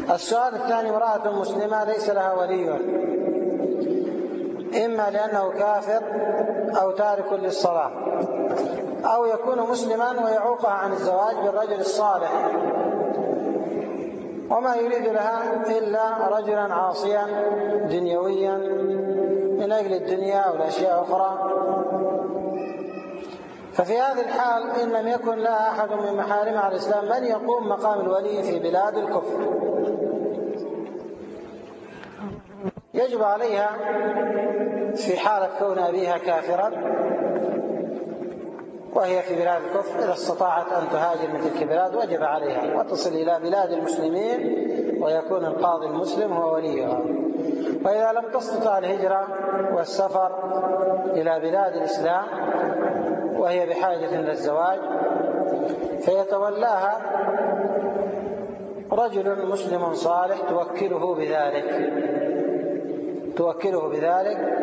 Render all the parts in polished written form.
السؤال الثاني: امرأة مسلمة ليس لها ولي، إما لأنه كافر أو تارك للصلاة، أو يكون مسلما ويعوقها عن الزواج بالرجل الصالح، وما يريد لها إلا رجلا عاصيا دنيويا من أجل الدنيا أو الأشياء أخرى. ففي هذه الحال إن لم يكن لها أحد من محارم على الإسلام من يقوم مقام الولي في بلاد الكفر، يجب عليها في حالة كون أبيها كافرا وهي في بلاد الكفر، إذا استطاعت أن تهاجر من تلك البلاد وجب عليها وتصل إلى بلاد المسلمين ويكون القاضي المسلم هو وليها. وإذا لم تستطع الهجرة والسفر إلى بلاد الإسلام وهي بحاجة للزواج فيتولاها رجل مسلم صالح توكله بذلك.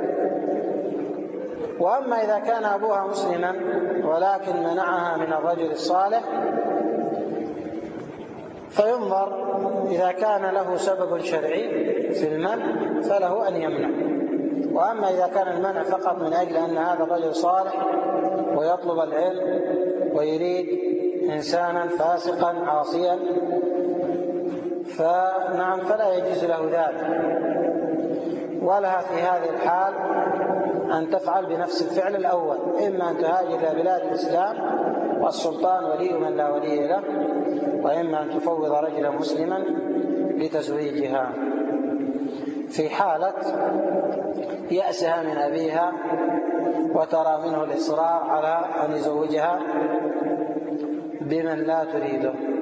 وأما إذا كان أبوها مسلما ولكن منعها من الرجل الصالح فينظر إذا كان له سبب شرعي في المنع فله أن يمنع. وأما إذا كان المنع فقط من أجل أن هذا الرجل صالح ويطلب العلم ويريد إنسانا فاسقا عاصيا فنعم فلا يجوز له ذلك، ولها في هذه الحال أن تفعل بنفس الفعل الأول، إما أن تهاجر إلى بلاد الإسلام والسلطان ولي من لا ولي له، وإما أن تفوض رجلا مسلما لتزويجها في حالة يأسها من أبيها وترى منه الإصرار على أن يزوجها بمن لا تريده.